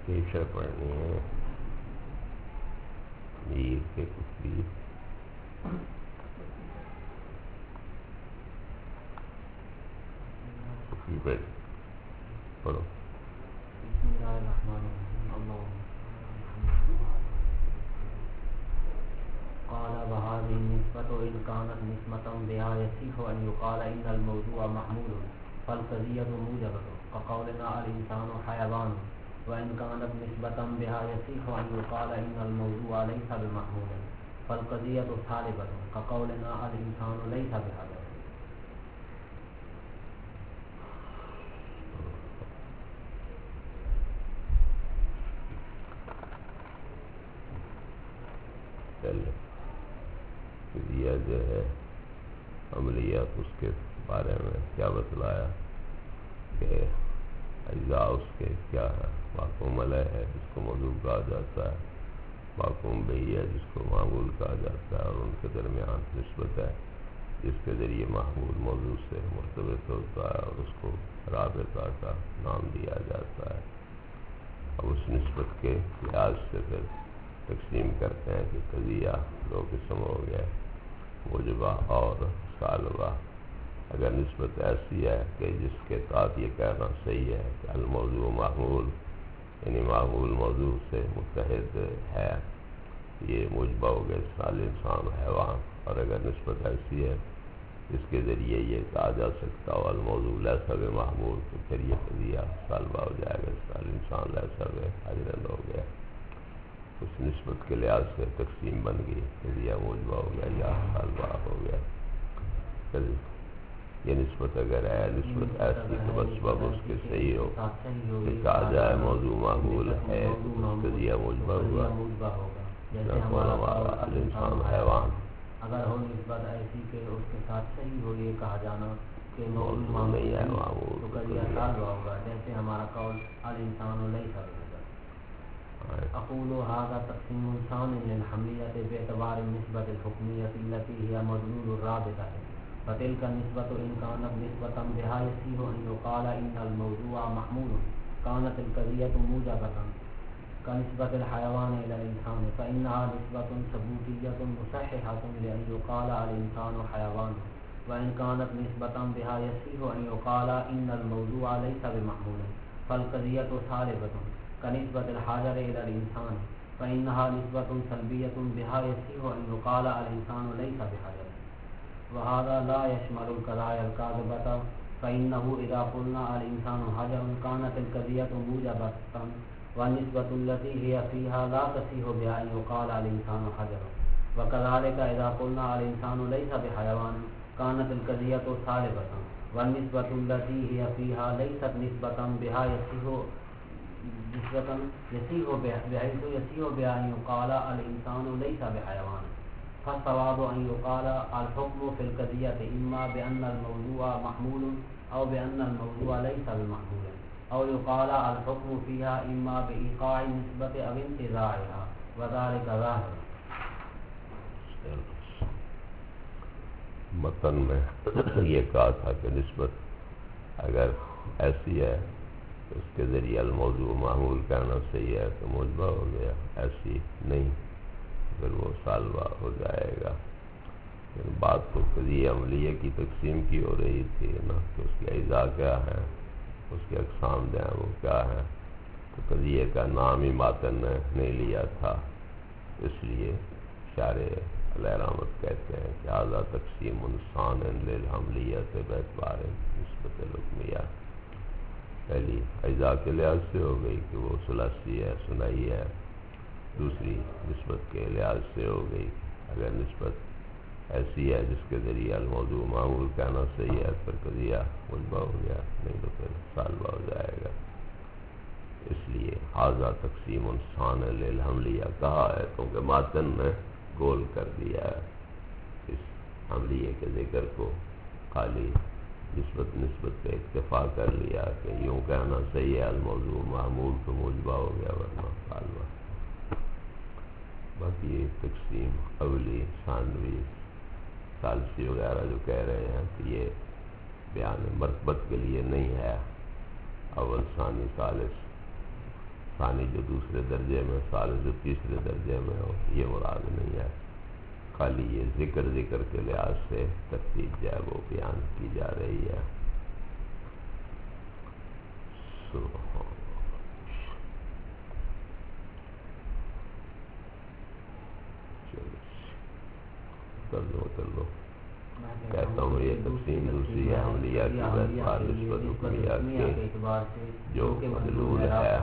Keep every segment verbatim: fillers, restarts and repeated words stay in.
کیفیہ پڑھنی ہے میر کے کفری کفری پہ پڑھو. بسم اللہ الرحمن الرحیم. اللهم قال وهذه النسبة إن كانت نسبة بها يصح أن يقال إن الموضوع محمول فالقضية موجبة كقولنا الإنسان حيوان، وإن كانت نسبة بها يصح أن يقال إن الموضوع ليس بمحمول فالقضية ثالبة كقولنا الإنسان ليس بحجر. یہ جو ہے عملیات اس کے بارے میں کیا بتلایا کہ اجزاء اس کے کیا ہے. معقوم علیہ ہے جس کو موضوع کہا جاتا ہے، معقوم بہی ہے جس کو معمول کہا جاتا ہے، اور ان کے درمیان نسبت ہے جس کے ذریعے محمول موضوع سے مرتبط ہوتا ہے اور اس کو رابطہ کا نام دیا جاتا ہے. اب اس نسبت کے لحاظ سے پھر تقسیم کرتے ہیں کہ قضیہ دو قسم ہو گیا، موجبہ اور سالبہ. اگر نسبت ایسی ہے کہ جس کے تحت یہ کہنا صحیح ہے کہ الموضوع محمول یعنی محمول موضوع سے متحد ہے، یہ موجبہ ہو گئے سال انسان حیوان. اور اگر نسبت ایسی ہے جس کے ذریعے یہ کہا جا سکتا ہو الموضوع لیس بمحمول، تو پھر یہ قضیہ سالبہ ہو جائے گا. سال انسان لیس بحجر ہو گیا. اس نسبت کے لحاظ سے تقسیم بن گئی، قضیہ موجبہ ہو گیا یا سالبہ ہو گیا. پھر یہ نسبت اگر ہے نسبت ایسی تو بس باب اس کے صحیح ہو کہ کہا جائے موضوع معمول ہے تو قضیہ موجبہ ہوا. ہمارا الانسان حیوان اگر ہو نسبت ایسی کہ اس کے ساتھ صحیح ہو یہ کہا جانا کہ موضوع نہیں ہے معمول تو قضیہ سالبہ ہوگا. جیسے ہمارا قول الانسان لیس بحجر. اقول هذا تقسيم ثان للحملية باعتبار النسبة الحكمية التي هي مدلول الرابطة. فتلك النسبة إن كانت نسبة بها يصح أن يقال إن الموضوع محمول كانت القضية موجبة كنسبة الحيوان إلى الإنسان، فإنها نسبة ثبوتية مصححة لأن يقال الإنسان حيوان. وإن كانت نسبة بها يصح أن يقال إن الموضوع ليس بمحمول فالقضية سالبة كنسبة الحجر إلى الإنسان، فإنها نسبة سلبية بها يصح أن يقال الإنسان ليس بحجر. وهذا لا يشمل القضايا الكاذبة، فإنه إذا قلنا الإنسان حجر كانت القضية موجبة، والنسبة التي هي فيها لا تصح بها أن يقال الإنسان حجر. وكذلك إذا قلنا الإنسان ليس بحيوان كانت القضية سالبة، والنسبة التي هي فيها ليست نسبة بها يصح نسبة يصح بحيث يصح بها أن يقال الإنسان ليس بحيوان. فالصواب أن يقال الحكم في القضية إما بأن الموضوع محمول أو بأن الموضوع ليس بمحمول، أو يقال الحكم فيها إما بإيقاع النسبة أو انتزاعها، وذلك ظاهر. متن میں یہ کہا تھا کہ نسبت اگر ایسی ہے اس کے ذریعے الموضوع معمول کہنا صحیح ہے تو موجبہ ہو گیا، ایسی نہیں پھر وہ سالبہ ہو جائے گا. بات تو قضیہ عملیہ کی تقسیم کی ہو رہی تھی نا کہ اس کے اجزاء کیا ہیں، اس کے اقسام جو ہیں وہ کیا ہیں. تو قضیہ کا نام ہی ماتن نے نہیں لیا تھا، اس لیے شارح علیہ رحمت کہتے ہیں کہ ھذا تقسیم ثان للحملیۃ باعتبار نسبت الحکمیہ. پہلی اجزاء کے لحاظ سے ہو گئی کہ وہ ثلاثی ہے، ثنائی ہے. دوسری نسبت کے لحاظ سے ہو گئی اگر نسبت ایسی ہے جس کے ذریعے الموضوع معمول کہنا صحیح ہے پھر قضیہ موجبہ ہو گیا، نہیں تو پھر سالبہ ہو جائے گا. اس لیے ھذا تقسیم ثان للحملیہ کہا ہے کیونکہ ماتن نے گول کر دیا ہے اس حملیہ کے ذکر کو، خالی نسبت نسبت پہ اکتفا کر لیا کہ یوں کہنا صحیح ہے الموضوع معمول تو موجبہ ہو گیا ورنہ سالبہ. باقی یہ تقسیم اولی ثانوی ثالثی وغیرہ جو کہہ رہے ہیں کہ یہ بیان مرتبت کے لیے نہیں ہے، اول ثانی ثالث ثانی جو دوسرے درجے میں، ثالث جو تیسرے درجے میں ہو، یہ مراد نہیں ہے. خالی یہ ذکر ذکر کے لحاظ سے ترتیب جو ہے وہ بیان کی جا رہی ہے. کر لو کر لو کہتا ہوں یہ تقسیم دوسری ہے عملیہ کی اعتبار نسبت حکمیہ کے جو مدلول ہے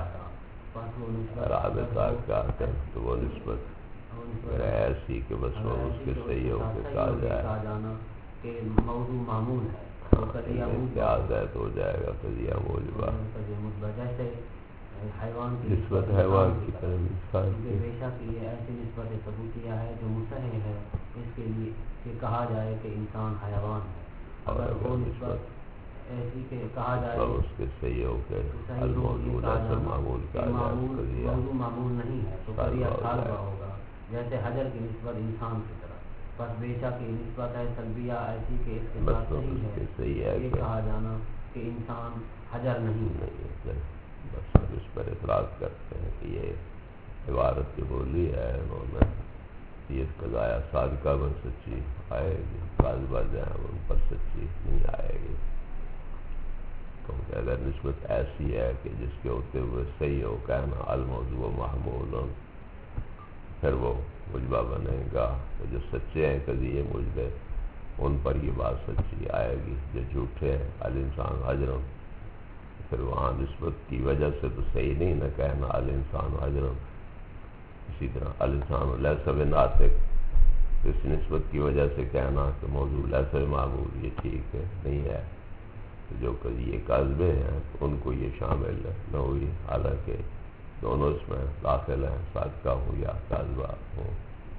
رابطہ کا تو وہ نسبت ایسی کہ بس وہ اس کے صحیح ہو کے کہا جائے کہ موضوع معمول ہے امتیاز ہے تو ہو جائے گا قضیہ موجبہ. جیسے حیوان کی نسبت حیوان کی طرف بے شک یہ ایسی نسبت ثبوتیہ ہے جو مصحح ہے اس کے لیے کہ کہا جائے کہ انسان حیوان ہے. اگر وہ نسبت ایسی کہ کہا جائے اس کے صحیح ہو کے الموضوع ایسا معمول کا موضوع معمول نہیں ہے تو قضیہ صالبہ ہوگا. جیسے حجر کی نسبت انسان کی طرف، بس بے شک یہ نسبت ہے سلبیہ ایسی کہ اس کے ساتھ صحیح ہے یہ کہا جانا کہ انسان حجر نہیں ہے. بس اس پر اعتراض کرتے ہیں کہ یہ عبارت جو بولی ہے انہوں نے یہ قضایا صادقہ پر سچی آئے گی، کاذبہ جو ہیں ان پر سچی نہیں آئے گی. کیونکہ اگر نسبت ایسی ہے کہ جس کے ہوتے ہوئے صحیح ہو کہنا الموضوع محمول، پھر وہ مجبہ بنے گا. تو جو سچے ہیں قضیے مجبے ان پر یہ بات سچی آئے گی. جو جھوٹے ہیں الانسان حجرم، پھر وہاں نسبت کی وجہ سے تو صحیح نہیں نہ کہنا الانسان حجرم. اسی طرح الانسان لیس بناطق، اس نسبت کی وجہ سے کہنا کہ موضوع لیس معمول یہ ٹھیک ہے نہیں ہے. جو قضیے کاذبے ہیں ان کو یہ شامل نہ ہوئی، حالانکہ دونوں اس میں داخل ہیں، صادقہ ہوں یا کاذبہ ہوں.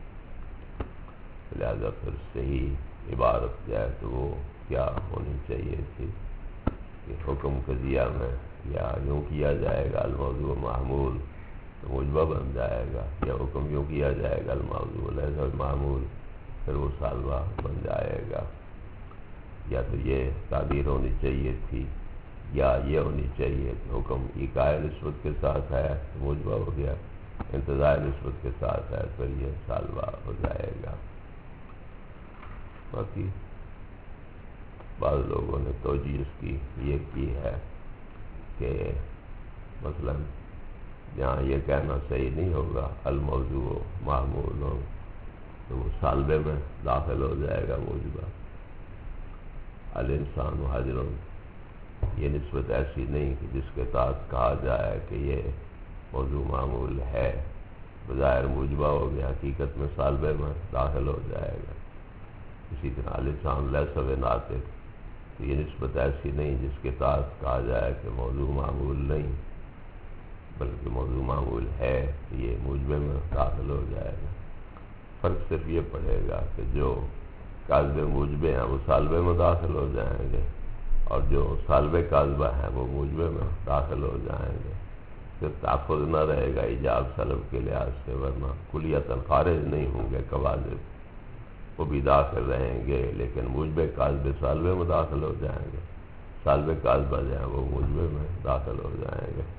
لہذا پھر صحیح عبارت جو ہے تو وہ کیا ہونی چاہیے تھی کہ حکم قضیہ میں یا یوں کیا جائے گا الموضوع محمول تو مجبہ بن جائے گا، یا حکم یوں کیا جائے گا الموضوع لیس معمول پھر وہ صالبہ بن جائے گا. یا تو یہ تعبیر ہونی چاہیے تھی یا یہ ہونی چاہیے کہ حکم ایقاع نسبت کے ساتھ ہے تو مجبہ ہو گیا، انتزاع نسبت کے ساتھ ہے پھر یہ صالبہ ہو جائے گا. باقی بعض لوگوں نے توجیہ اس کی یہ کی ہے کہ مثلا جہاں یہ کہنا صحیح نہیں ہوگا الموضوع معمول ہو تو وہ صالبے میں داخل ہو جائے گا موجبہ. الانسان حجر یہ نسبت ایسی نہیں کہ جس کے تحت کہا جائے کہ یہ موضوع معمول ہے، بظاہر موجبہ ہو گیا، حقیقت میں صالبے میں داخل ہو جائے گا. اسی طرح الانسان لیس بناطق تو یہ نسبت ایسی نہیں جس کے تحت کہا جائے کہ موضوع معمول نہیں بلکہ موضوع معمول ہے، یہ موجبے میں داخل ہو جائے گا. فرق صرف یہ پڑے گا کہ جو کاذبے موجبے ہیں وہ صالبے میں داخل ہو جائیں گے اور جو صالبے کاذبہ ہیں وہ موجبے میں داخل ہو جائیں گے. پھر تحفظ نہ رہے گا ایجاب سلب کے لحاظ سے، ورنہ کلیتاً خارج نہیں ہوں گے کواذب، وہ بھی داخل رہیں گے لیکن موجبے کاذبے صالبے میں داخل ہو جائیں گے، صالبے کاذبہ جو ہیں وہ موجبے میں داخل ہو جائیں گے.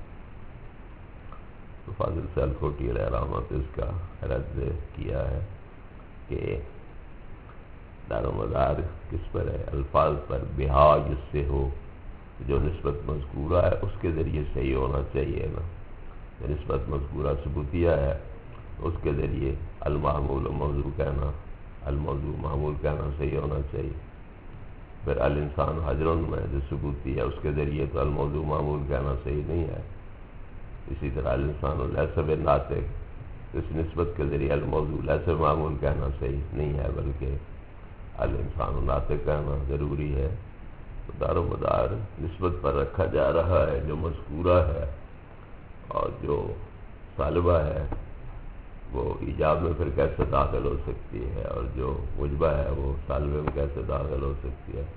تو فاضل سیال کوٹی علیہ رحمت اس کا رد کیا ہے کہ دار و مدار کس پر ہے؟ الفاظ پر. بہا جس سے ہو جو نسبت مذکورہ ہے اس کے ذریعے صحیح ہونا چاہیے نا. نسبت مذکورہ ثبوتیہ ہے اس کے ذریعے المحمول موضوع کہنا، الموضوع محمول کہنا صحیح ہونا چاہیے. پھر الانسان حجرن میں جو ثبوتی ہے اس کے ذریعے تو الموضوع محمول کہنا صحیح نہیں ہے. اسی طرح الانسان لیس بناطق اس نسبت کے ذریعے الموضوع لیس معمول کہنا صحیح نہیں ہے بلکہ الانسان ناطق کہنا ضروری ہے. تو دار و مدار نسبت پر رکھا جا رہا ہے جو مذکورہ ہے، اور جو صالبہ ہے وہ ایجاب میں پھر کیسے داخل ہو سکتی ہے، اور جو مجبہ ہے وہ صالبے میں کیسے داخل ہو سکتی ہے.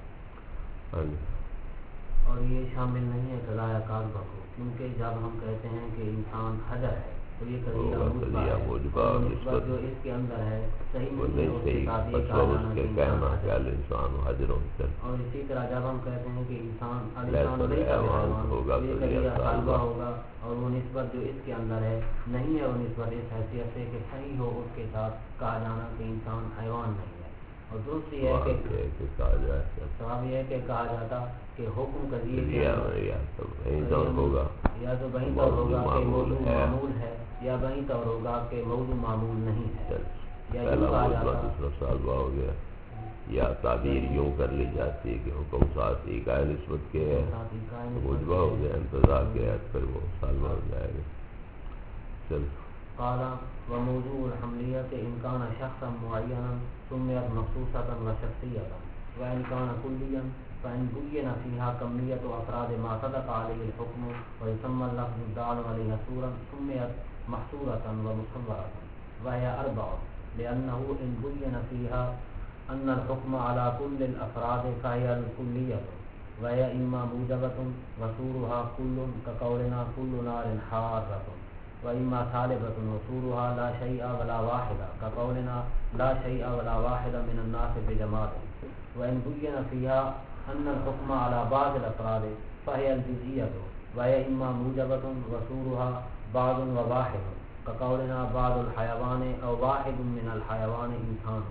اور یہ شامل نہیں ہے قضایا کاذبہ کو، کیونکہ جب ہم کہتے ہیں کہ انسان حجر ہے تو یہ قضیہ موجبہ ہے، نسبت جو اس کے اندر ہے صحیح نہیں ہے، اس کے ساتھ یہ کہا جانا کہ انسان حجر ہے۔ اور اسی طرح جب ہم کہتے ہیں کہ انسان الانسان لیس بحیوان ہوگا، یہ قضیہ طالبہ ہوگا، اور وہ نسبت جو اس کے اندر ہے نہیں ہے، وہ نسبت اس حیثیت سے کہ صحیح ہو اس کے ساتھ کہا جانا کہ انسان حیوان نہیں ہے۔ اور دوسری ہے کہ صاحب یہ ہے کہ کہا جاتا کہ حکم قضیے کے ہوگا یا تو وہیں طور ہوگا کہ موضوع معمول ہے، یا وہیں طور ہوگا کہ موضوع معمول نہیں ہے، یا یوں کہا جاتا ہو گیا، یا تعبیر یوں کر لی جاتی ہے کہ حکم ساتھ ایکائے نسبت کے ہے، موجبہ ہو گیا، انتظار کے ہے، پھر وہ سالبہ ہو جائے گا۔ چل قال وموضوع الحملیت ان کان شخصا معینا سمیت مخصوصا و شخصیتا وان کان کلیا فان بین فیہا کمیت و افراد ما صدق علیہ الحکم ویسمى اللفظ الدال علیہ سورا سمیت محصورتا و مصورتا وهي اربع لانه ان بین فیہا ان الحکم على كل الافراد فهي الكلیت وهي اما موجبة وصورها كل كقولنا كل نار حارة وإما ثالبة وصولها لا شيء ولا واحدة كقولنا لا شيء ولا واحدة من الناس بجماعة وإن بين فيها أن الحكم على بعض الأفراد فهي الجزئية وهي إما موجبة وصولها بعض وواحد كقولنا بعض الحيوان أو واحد من الحيوان إنسان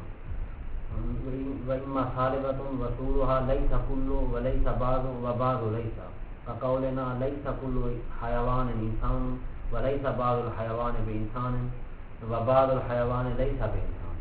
وإما ثالبة وصولها ليس كل وليس بعض وبعض ليس كقولنا ليس كل حيوان إنسان وليس بعض الحيوان بإنسان وبعض الحيوان ليس بإنسان۔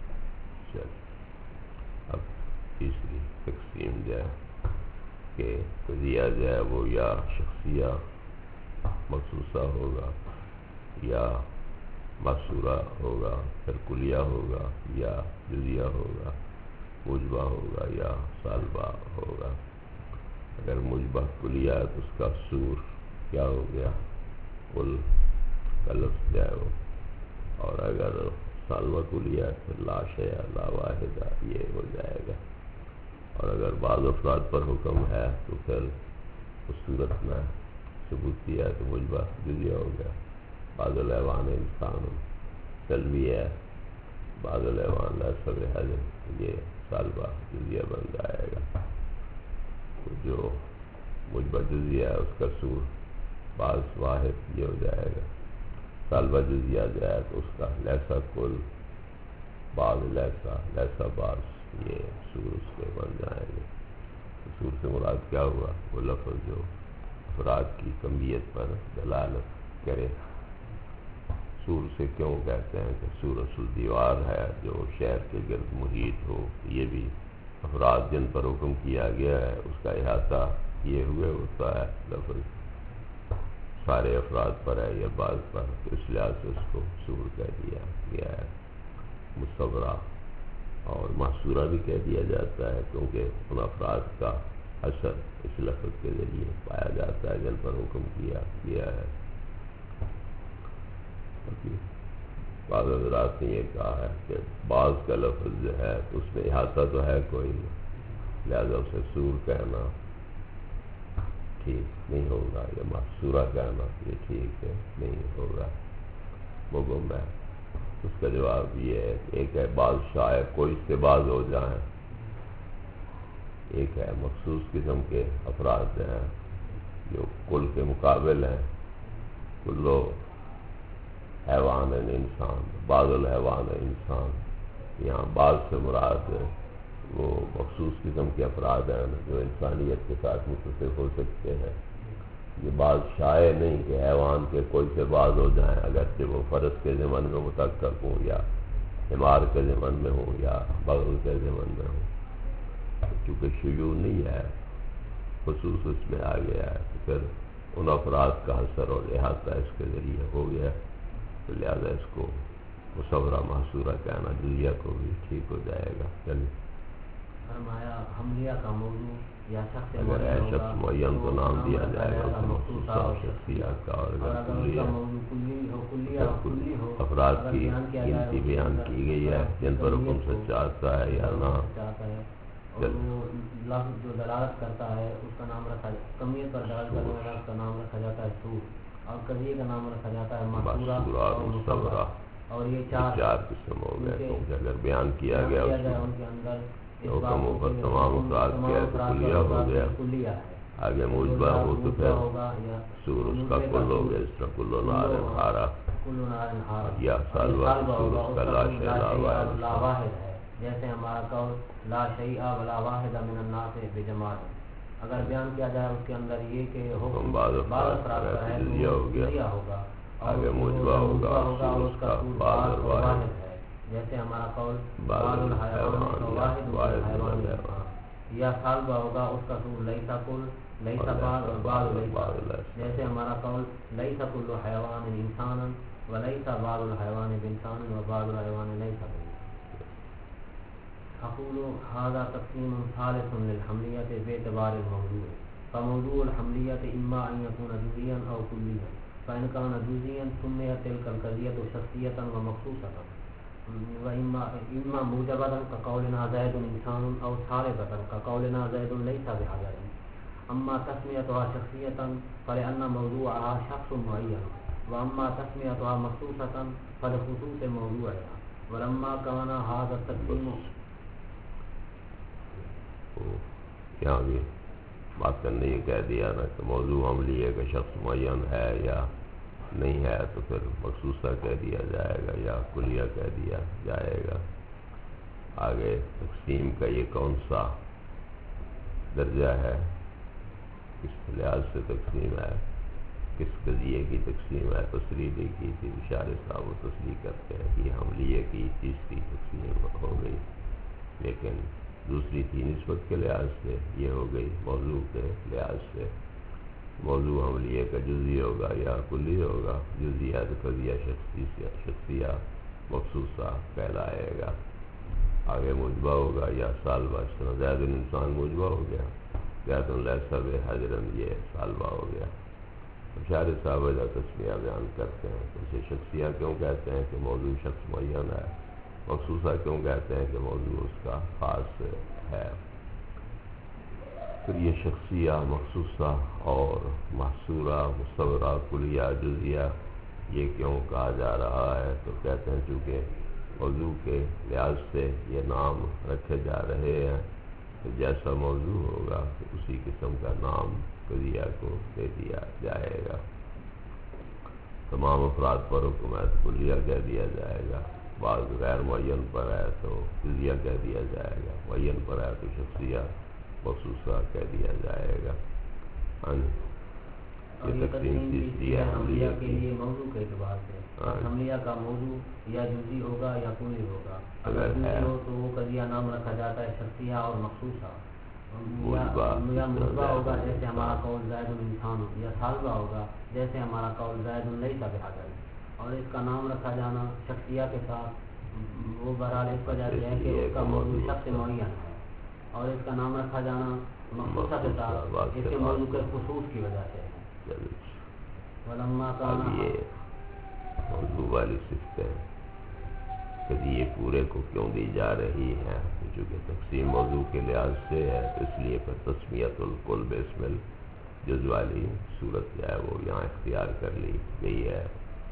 اب تیسری تقسیم جو ہے کہ قضیہ جو ہے وہ یا شخصیہ مخصوصہ ہوگا یا محصورہ ہوگا، پھر کلیہ ہوگا یا جزیہ ہوگا، موجبہ ہوگا یا سالبہ ہوگا۔ اگر موجبہ کلیہ ہے تو اس کا سور کیا ہو گیا؟ کل کا لفظ جائے وہ، اور اگر سالبہ کلیہ پھر لا شیء لا واحدہ یہ ہو جائے گا۔ اور اگر بعض افراد پر حکم ہے تو پھر اس صورت میں ثبوتی ہے تو موجبہ جزیہ ہو گیا۔ بعض الحیوان انسان سلبی ہے، بعض الحیوان لیس بحیوان یہ سالبہ جزیہ بن جائے گا۔ تو جو موجبہ جزیہ ہے اس کا سور بعض واحد یہ ہو جائے گا۔ سالبہ جزیہ جائے تو اس کا لیسا کل بعض لیسا لیسا بعض یہ سور اس کے بن جائیں گے۔ سور سے مراد کیا ہوا؟ وہ لفظ جو افراد کی کمیت پر دلالت کرے۔ سور سے کیوں کہتے ہیں کہ سور اصل دیوار ہے جو شہر کے گرد محیط ہو، یہ بھی افراد جن پر حکم کیا گیا ہے اس کا احاطہ یہ ہوئے ہوتا ہے، لفظ سارے افراد پر ہے یا بعض پر، اس لحاظ سے اس کو سور کہہ دیا گیا ہے۔ مصورہ اور محصورہ بھی کہہ دیا جاتا ہے کیونکہ ان افراد کا اثر اس لفظ کے ذریعے پایا جاتا ہے جن پر حکم کیا گیا ہے۔ بعض حضرات نے یہ کہا ہے کہ بعض کا لفظ جو ہے اس میں احاطہ تو ہے کوئی، لہذا اسے سور کہنا ٹھیک نہیں ہوگا، یا محصورہ کہنا یہ ٹھیک ہے نہیں ہوگا، مگم ہے۔ اس کا جواب یہ ہے کہ ایک ہے بعض شائع کوئی سے بعض ہو جائیں، ایک ہے مخصوص قسم کے افراد ہیں جو کل کے مقابل ہیں، کلو حیوان انسان بعض الحیوان انسان، یہاں بعض سے مراد وہ مخصوص قسم کے افراد ہیں جو انسانیت کے ساتھ متصف ہو سکتے ہیں۔ یہ بعض شائع نہیں کہ حیوان کے کوئی سے بعض ہو جائیں، اگرچہ وہ فرس کے ضمن میں متکک ہوں یا حمار کے ضمن میں ہوں یا بغل کے ضمن میں ہوں، چونکہ شیوع نہیں ہے خصوص اس میں آ گیا ہے تو پھر ان افراد کا اثر اور احاطہ اس کے ذریعے ہو گیا، تو لہذا اس کو مصورہ محصورہ کہنا جزیہ کو بھی ٹھیک ہو جائے گا۔ چلیے فرمایا حملیہ کا موضوع یا شخص اگر ہے شخص معین کو نام دیا جائے گا اسے مخصوصہ اور شخصیہ کا، اور اگر کلی ہے افراد کی گنتی بیان کی گئی ہے جن پر حکم سچا آتا ہے یا نہ، اور وہ لفظ جو دلالت کرتا ہے اس کا نام رکھا، کمیت پر دلالت کرنے والا اس کا نام رکھا جاتا ہے سور۔ اور قضیے کا نام رکھا جاتا ہے محصورہ اور مستورہ، اور یہ چار چار قسم ہو گئے. کیونکہ اگر بیان کیا گیا ان کے اندر حکم اوپر تمام افراد کیا تو کلیہ ہو گیا. کلیہ ہے. آگے مجبہ ہو تو پھر سور اس کا کل ہو گیا، اس طرح کلو نار ہارا یا سالوا سور اس کا لا شیء لا واحد ہے. جیسے ہمارا قول لا شیء ولا واحد من الناس بجماعت، اگر بیان کیا جائے اس کے اندر یہ کہ حکم بعض افراد کا ہے تو ہو گیا ہوگا. آگے مجبہ ہوگا سور اس کا بعض اور واحد ہے. جیسے ہمارا قول بعض الحیوان واحد الحیوان یا سالبہ ہوگا اس کا سور لیسا کل لیسا بعض اور بعض لیسا. جیسے ہمارا قول لیسا کل حیوان انسانا ولیسا بعض الحیوان بانسان وبعض الحیوان لیسا کل. اقول هذا تقسیم ثالث للحملیت باعتبار الموضوع. فموضوع الحملیت اما ان يكون جزئیا او کلیا، فإن كان جزئیا سميت تلك القضية شخصية ومخصوصة، واما اما موجبة كقولنا زيد انسان او سالبة كقولنا زيد ليس بحجر. اما تسميتها شخصية فلأن موضوعها شخص معين، واما تسميتها مخصوصة فلخصوص موضوعها. ولما كان هذا التقسيم یہاں بھی بات کرنے یہ کہہ دیا نا کہ موضوع عملی ہے کہ شخص معین ہے یا نہیں ہے، تو پھر مخصوصہ کہہ دیا جائے گا یا کلیہ کہہ دیا جائے گا. آگے تقسیم کا یہ کون سا درجہ ہے، کس لحاظ سے تقسیم ہے، کس قضیے کی تقسیم ہے. تصریح کی تھی اشارے صاحب و تصریح کرتے ہیں کہ حملیے کی تیسری تقسیم ہو گئی، لیکن دوسری تھی نسبت کے لحاظ سے، یہ ہو گئی موضوع کے لحاظ سے. موضوع حملیے کا جزئی ہوگا یا کلی ہوگا. جزیہ تو قضیہ شخصیہ شخصیہ مخصوصہ کہلائے گا. آگے مجبہ ہوگا یا سالبہ، اس طرح زید الانسان مجبہ ہو گیا، زید لیسا بحجرن یہ سالبہ ہو گیا. اشارے صاحب جا تسمیہ بیان کرتے ہیں تو اسے شخصیہ کیوں کہتے ہیں کہ موضوع شخص معین ہے، مخصوصہ کیوں کہتے ہیں کہ موضوع اس کا خاص ہے. پھر یہ شخصیہ مخصوصہ اور محصورہ مستورہ کلیہ جزیہ یہ کیوں کہا جا رہا ہے، تو کہتے ہیں چونکہ موضوع کے لحاظ سے یہ نام رکھے جا رہے ہیں، تو جیسا موضوع ہوگا اسی قسم کا نام قضیہ کو دے دیا جائے گا. تمام افراد پر حکم ہے تو کلیہ کہہ دیا جائے گا. بعض غیر معین پر ہے تو جزیہ کہہ دیا جائے گا. معین پر ہے تو شخصیہ مخصوصہ کہہ دیا جائے گا. یہ تقسیم تیسری ہے حملیہ کے لیے موضوع کے اعتبار سے. حملیہ کا موضوع یا جزئی ہوگا یا کلی ہوگا. اگر جزئی ہو تو وہ قضیہ نام رکھا جاتا ہے شخصیہ اور مخصوصہ. یا مجبہ ہوگا جیسے ہمارا قول زید الانسان ہو، یا سالبہ ہوگا جیسے ہمارا قول زید لیس بحجر. اور اس کا نام رکھا جانا شخصیہ کے ساتھ وہ بہرحال اس وجہ سے ہے کہ اس کا موضوع شخص معین ہے، اور اس کا نام رکھا جانا مخصوصہ کے ساتھ اس کے موضوع کے خصوص کی وجہ سے ہے. ولما کان موضوع والی صفتیں کہ یہ پورے کو کیوں دی جا رہی ہے، چونکہ تقسیم موضوع کے لحاظ سے ہے تو اس لیے پھر تسمیت الکل باسم الجز والی صورت جو ہے وہ یہاں اختیار کر لی گئی ہے.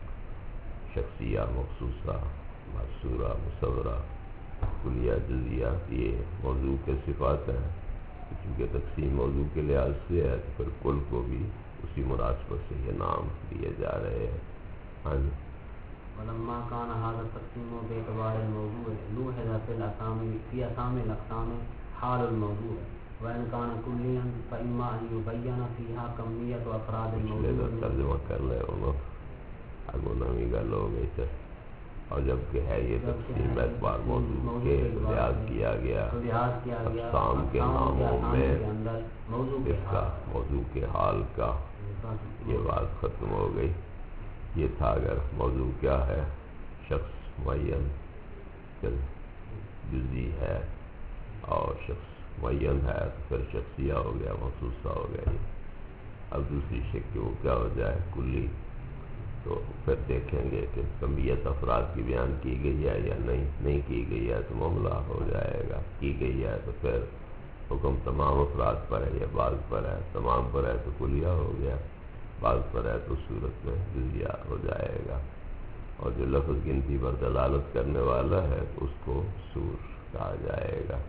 شخصیہ مخصوصہ محصورہ مصورہ کلیہ جزیہ یہ موضوع کے صفات ہیں. چونکہ تقسیم موضوع کے لحاظ سے ہے تو پھر کل کو بھی اسی مناسبت سے یہ نام دیے جا رہے ہیں. ہاں جی. ولما كان هذا التقسيم باعتبار الموضوع لوحظ في الاسامي في اسامي الاقسام حال الموضوع، وان كان كليا فاما ان يبين فيها كميه افراد الموضوع. ترجمہ کر لے انہوں اگو نمی گل ہو گئی تھے. اور جب کہ ہے یہ تقسیم اعتبار موضوع کے لحاظ کیا گیا اقسام کے ناموں میں اس کا موضوع کے حال کا یہ بات ختم ہو گئی. یہ تھا اگر موضوع کیا ہے شخص معین پھر جزئی ہے، اور شخص معین ہے تو پھر شخصیہ ہو گیا مخصوصہ ہو گیا. اب دوسری شکل وہ کیا ہو جائے کلی، تو پھر دیکھیں گے کہ کمیت افراد کی بیان کی گئی ہے یا نہیں نہیں کی گئی ہے تو معاملہ ہو جائے گا. کی گئی ہے تو پھر حکم تمام افراد پر ہے یا بعض پر ہے، تمام پر ہے تو کلیہ ہو گیا. بعض پر ہے تو صورت میں جزیہ ہو جائے گا، اور جو لفظ گنتی پر دلالت کرنے والا ہے تو اس کو سور کہا جائے گا۔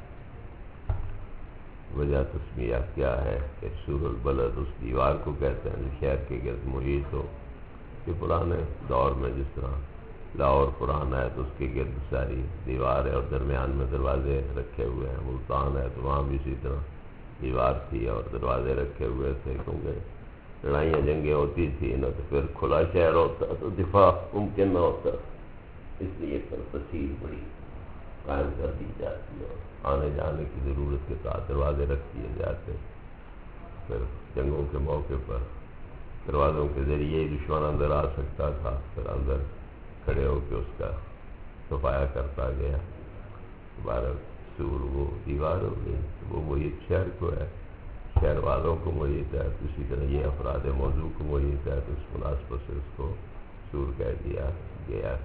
وجہ تسمیہ کیا ہے کہ سور البلد اس دیوار کو کہتے ہیں جو شہر کے گرد محیط ہو، کہ پرانے دور میں جس طرح لاہور پرانا ہے تو اس کے گرد ساری دیوار ہے اور درمیان میں دروازے رکھے ہوئے ہیں، ملتان ہے تو وہاں بھی اسی طرح دیوار تھی اور دروازے رکھے ہوئے تھے، کیونکہ لڑائیاں جنگیں ہوتی تھی نہ تو پھر کھلا شہر ہوتا تو دفاع ممکن نہ ہوتا، اس لیے پھر تسہیل بڑی قائم کر دی جاتی ہے، آنے جانے کی ضرورت کے ساتھ دروازے رکھ دیے جاتے، پھر جنگوں کے موقع پر دروازوں کے ذریعے ہی دشمن اندر آ سکتا تھا، پھر اندر کھڑے ہو کے اس کا صفایا کرتا گیا۔ بارہ سور وہ دیوار ہو گئی، وہ محیط شہر کو ہے، شہر والوں کو محیط ہے، تو اسی طرح یہ افراد موضوع کو محیط ہے، تو اس مناسبت سے اس کو سور کہہ دیا گیا۔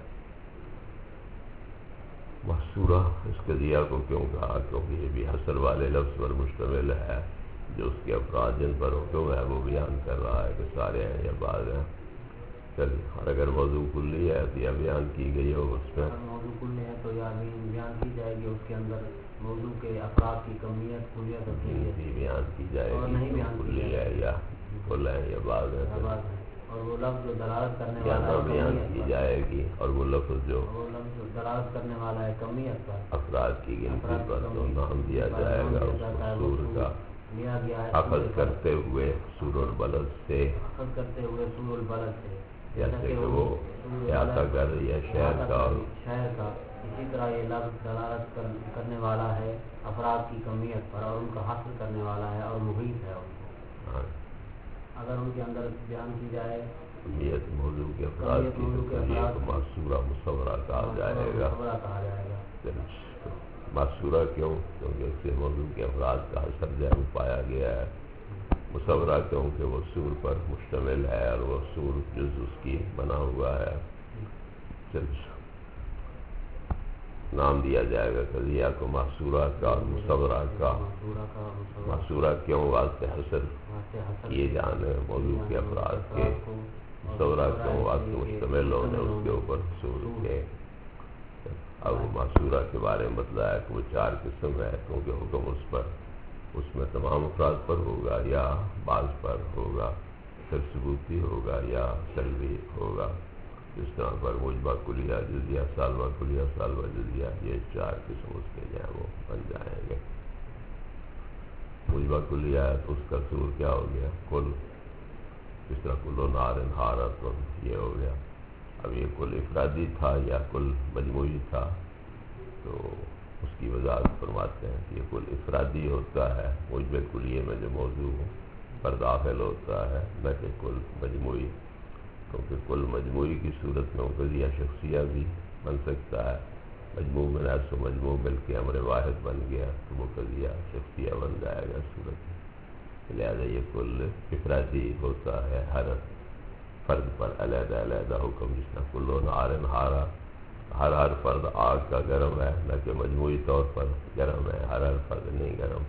محصورہ اس قضیہ کو کیوں کہا؟ کیونکہ یہ بھی حصر والے لفظ پر مشتمل ہے، جو اس کے افراد جن پر حکم ہے وہ بیان کر رہا ہے کہ سارے ہیں یا بعض ہیں۔ چلیے، اور اگر موضوع کلی ہے تو یہ بیان کی گئی ہو اس میں موضوع کلی ہے تو یہ بیان کی جائے گی، اس کے اندر موضوع کے افراد کی کمیت کلیت بھی بیان کی جائے گی، کلی ہے یا کل ہے یا بعض ہے، اور وہ لفظ جو دلالت کرنے یا والا نہ ہے بیان کی جائے گی، اور وہ لفظ جو وہ لفظ جو دلالت کرنے والا ہے کمیت پر، افراد کی گنتی پر تو نام دیا جائے گا اس کو سور کا، لیا گیا ہے اخذ کرتے ہوئے سور البلد سے، اخذ کرتے ہوئے سور البلد سے، جیسے کہ وہ احاطہ کر رہی ہے شہر کا، شہر کا، اسی طرح یہ لفظ دلالت کرنے والا ہے افراد کی کمیت پر، اور ان کا حاصل کرنے والا ہے اور محیط ہے ان کو۔ ہاں، اگر ان کے اندر بیان کی جائے کمیت موضوع کے افراد کی تو محصورہ مصورہ کہا جائے گا۔ کہا جائے گا محصورہ کیوں؟ کیونکہ اس سے موضوع کے افراد کا حصر جو ہے وہ پایا گیا ہے۔ مصورہ کیونکہ وہ سور پر مشتمل ہے اور وہ سور جز اس کی بنا ہوا ہے۔ نام دیا جائے گا قضیہ کو محصورہ کا اور مصورہ کا۔ محصورہ کیوں؟ واسطے حصر کیے جانے موضوع کے افراد کے، مصورہ کیوں؟ واسطے مشتمل ہونے اس کے اوپر سور کے۔ اب محصورہ کے بارے میں بتلایا کہ وہ چار قسم ہے، کیونکہ حکم اس پر اس میں تمام افراد پر ہوگا یا بعض پر ہوگا، پھر ثبوتی ہوگا یا سلبی ہوگا۔ جس طرح پر موجبہ کلیہ جزیہ، سالبہ کلیہ سالبہ جزیہ، یہ چار قسم اس کے جو ہیں وہ بن جائیں گے۔ موجبہ کلیہ ہے تو اس کا سور کیا ہو گیا؟ کل، جس طرح کل و نار انہارت، یہ ہو گیا۔ اب یہ کل افرادی تھا یا کل مجموعی تھا، تو اس کی وضاحت فرماتے ہیں کہ یہ کل افرادی ہوتا ہے موجب کلیے میں جو موضوع پر داخل ہوتا ہے، نہ کہ کل مجموعی، کیونکہ کل مجموعی کی صورت میں وہ قضیہ شخصیہ بھی بن سکتا ہے، مجموع میں نفس و مجموع مل کے امر واحد بن گیا تو وہ قضیہ شخصیہ بن جائے گا صورت میں۔ لہٰذا یہ کل افرادی ہوتا ہے، ہر فرد پر علیحدہ علیحدہ حکم، جس طرح کل نار انہارا، ہر ہر فرد آگ کا گرم ہے، نہ کہ مجموعی طور پر گرم ہے، ہر ہر فرد نہیں گرم۔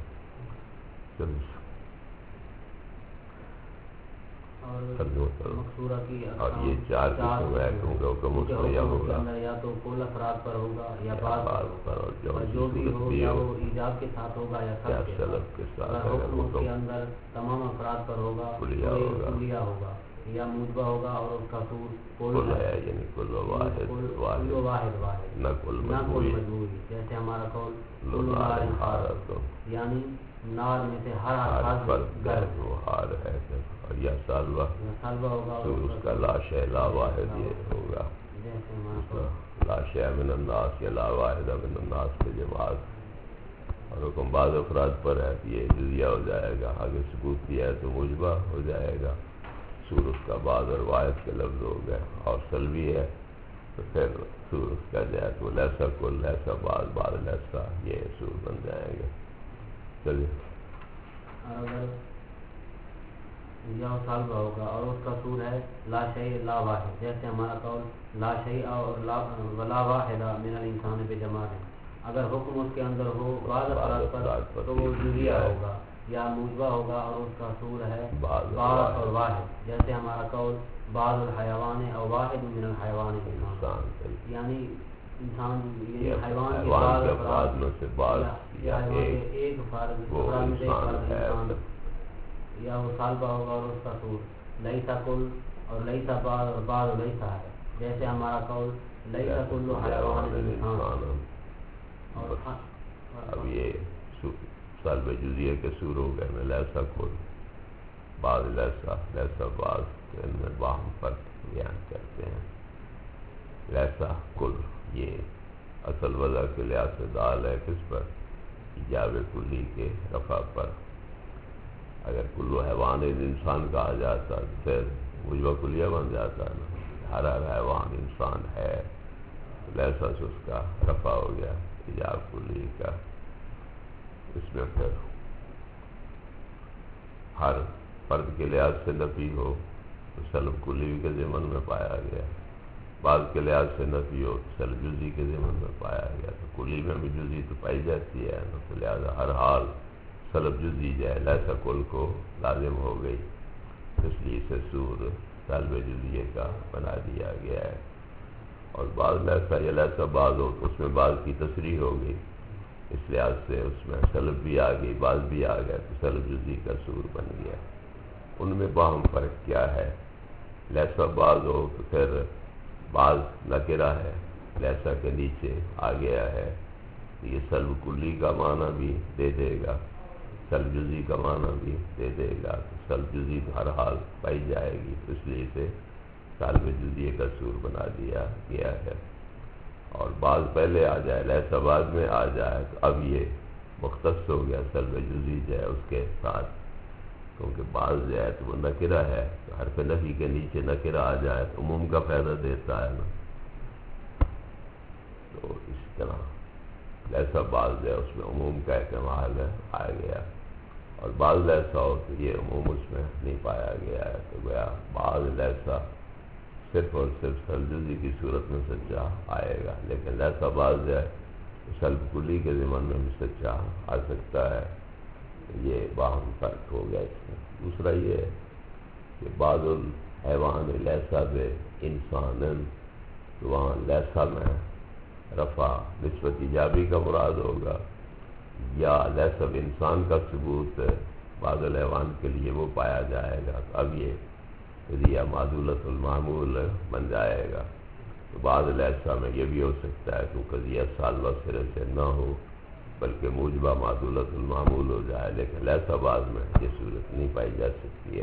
اور یہ چار قسم ہے کیونکہ حکم اس میں یا ہوگا یا تو کل افراد پر ہوگا یا بعض پر، اور جو بھی ہو یا وہ ایجاب کے ساتھ ہوگا یا سلب کے ساتھ، حکم اس کے اندر تمام افراد پر ہوگا کلیہ ہوگا یا موجبہ ہوگا اور اس کا سور کل ہے، یعنی کل واحد واحد واحد واحد نہ کل نہ کل مجموعی، مجموعی، جیسے ہمارا قول کل نار انہارت، یعنی نار میں سے ہر ہر فرد گرم وہ ہار ہے، اور یا سالبہ سالبہ ہوگا سور اس کا لا شے لا واحد یہ ہوگا، جیسے ہمارا لا شے من الناس یا لا واحد من الناس کے جماعت، اور حکم بعض افراد پر ہے تو یہ جزیہ ہو جائے گا، آگے ثبوت بھی ہے تو موجبہ ہو جائے گا، سور اس کا بعض اور واحد کے لفظ ہو گئے، اور سلبی ہے تو پھر سور اس کا جائے تو لیسا کل لیسا بعض بعض لیسا، یہ سور بن جائیں گے۔ چلیے، اگر یا سالبہ ہوگا اور اس کا سور ہے لا شیء لا واحد، جیسے ہمارا قول لا شیء اور لا ولا واحد من الانسان بجماع ہے، اگر حکم اس کے اندر ہو بعض افراد پر تو وہ جزیہ ہوگا، یا موجبہ ہوگا اور اس کا صور ہے بعض بعض اور واحد، جیسے ہمارا قول بعض الحیوان او واحد من الحیوان انسان، یعنی انسان یعنی حیوان کے بعض افراد میں سے بعض یا ایک فرد افراد میں سے ایک فرد انسان، یا وہ سالبہ ہوگا اور اس کا صور لیسا کل اور لیسا بعض اور بعض لیسا ہے، جیسے ہمارا قول لیسا کل حیوان انسان۔ اور اب یہ سالب جزیہ کے سور ہو گئے میں لیسا کل بعض لیسا لیسا بعض، ان میں باہم فرق بیان کرتے ہیں۔ لیسا کل یہ اصل وضع کے لحاظ سے دال ہے کس پر؟ ایجاب کلی کے رفع پر۔ اگر کلو حیوان انسان کہا جاتا پھر موجبہ کلیہ بن جاتا ہے نا، ہر ہر حیوان انسان ہے، لیسا سے اس کا رفع ہو گیا ایجاب کلی کا۔ اس میں پھر ہر فرد کے لحاظ سے نفی ہو تو سلب کلی کے ضمن میں پایا گیا، بعض کے لحاظ سے نفی ہو تو سلب جزی کے ضمن میں پایا گیا، تو کلی میں بھی جزی تو پائی جاتی ہے، تو لہٰذا ہر حال سلب جزی جائے لیسا کل کو لازم ہو گئی، اس لیے اسے سور سالب جزیے کا بنا دیا گیا ہے۔ اور بعض لیسا یا لیسا بعض ہو تو اس میں بعض کی تصریح ہو گئی، اس لحاظ سے اس میں سلب بھی آ گئی بعض بھی آ گیا تو سلب جزی کا سور بن گیا۔ ان میں باہم فرق کیا ہے؟ لیسا بعض ہو تو پھر بعض نکرہ ہے، لیسا کے نیچے آ گیا ہے، یہ سلب کلی کا معنی بھی دے دے گا، سلب جزی کا معنی بھی دے دے گا، تو سلب جزی تو ہر حال پائی جائے گی، اس لیے اسے سالب جزیے کا سور بنا دیا گیا ہے۔ اور بعض پہلے آ جائے لیسا بعد میں آ جائے تو اب یہ مختص ہو گیا سلب جزی جو ہے اس کے ساتھ، کیونکہ بعض جو ہے تو وہ نکرہ ہے، تو حرف نفی کے نیچے نکرہ آ جائے تو عموم کا فائدہ دیتا ہے نا، تو اس طرح لیسا بعض جو ہے اس میں عموم کا احتمال ہے آ گیا، اور بعض لیسا ہو تو یہ عموم اس میں نہیں پایا گیا ہے، تو گویا بعض لیسا صرف اور صرف سلب جزی کی صورت میں سچا آئے گا، لیکن لیسا بعض جو ہے سلب کلی کے ضمن میں بھی سچا آ سکتا ہے، یہ باہم فرق ہو گیا اس میں۔ دوسرا یہ ہے کہ بعض الحیوان لیسا بے انسان، تو وہاں لیسا میں رفع نسبت ایجابی کا مراد ہوگا، یا لیسا بے انسان کا ثبوت بعض الحیوان کے لیے وہ پایا جائے گا، تو اب یہ قضیہ معدولۃ المعمول بن جائے گا۔ تو بعض لیسا میں یہ بھی ہو سکتا ہے کہ قضیہ سالبہ سرے سے نہ ہو بلکہ موجبہ معدولۃ المعمول ہو جائے، لیکن لیسا بعض میں یہ صورت نہیں پائی جا سکتی ہے۔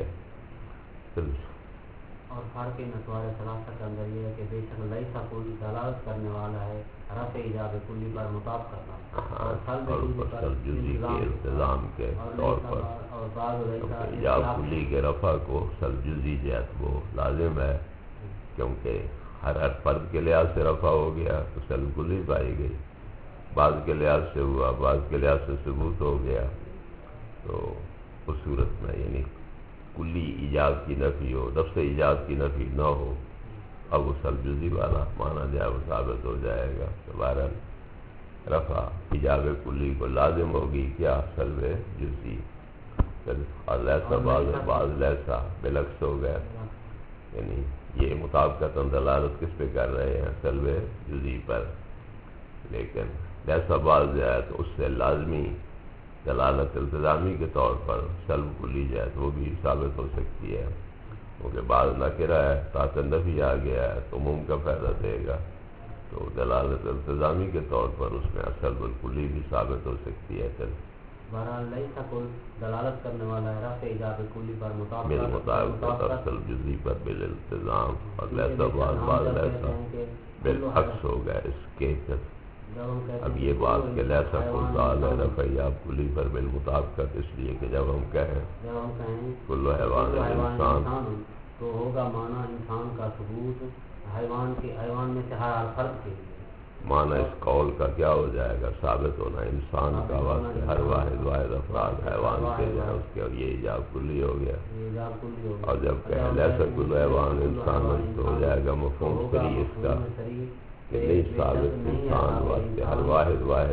اور فرق نسوار ثلاثہ کے اندر یہ ہے کہ بے شک لیسا کل دلالت کرنے والا ہے رفع ایجاب کلی پر مطابق کرنا، اور سلب جزی کے التزام کے طور پر، کیونکہ ایجاب کلی کے رفع کو سلب جزی جہت وہ لازم ہے، کیونکہ ہر ہر فرد کے لحاظ سے رفع ہو گیا تو سلب کلی پائی گئی، بعض کے لحاظ سے ہوا بعض کے لحاظ سے ثبوت ہو گیا، تو اس صورت میں یعنی کلی ایجاب کی نفی ہو، نفس ایجاب کی نفی نہ ہو، اب وہ سلب جزی والا مانا جائے وہ ثابت ہو جائے گا، تو بہرحال رفع ایجاب کلی کو لازم ہوگی کیا؟ سلب جزی۔ اور لیسا بعض بعض لیسا بالعکس ہو گیا، یعنی یہ مطابقت دلالت کس پہ کر رہے ہیں؟ سلب جزی پر، لیکن لیسا بعض جو ہے تو اس سے لازمی دلالت التزامی کے طور پر سلب کلی جو ہے تو وہ بھی ثابت ہو سکتی ہے، کیونکہ بعض نکرہ ہے تحت نفی آ گیا ہے تو عموم کا فائدہ دے گا، تو دلالت التزامی کے طور پر اس میں سلب الکلی بھی ثابت ہو سکتی ہے۔ پھر بہرحال لیسا کل دلالت کرنے والا ہے رفع ایجاب کلی پر مطابقت سلب جزی پر بالالتزام، اور لیسا بعض بعض لیسا بالعکس ہو گیا اس کے۔ اب یہ بات کہ لیسا کل دال ہے رفع ایجاب کلی پر بالمطابقت، اس لیے کہ جب ہم کہیں کل حیوان انسان تو ہوگا معنی انسان کا ثبوت حیوان کے حیوان میں سے ہر فرد کے لیے، معنی اس قول کا کیا ہو جائے گا؟ ثابت ہونا انسان کا واسطے ہر واحد واحد افراد حیوان کے جو ہے اس کے، اور یہ ایجاب کلی ہو گیا، اور جب کہیں لیسا کل حیوان انسان تو ہو جائے گا مفہوم صریح اس کا کہ نہیں ثابت انسان واسطے ہر واحد واحد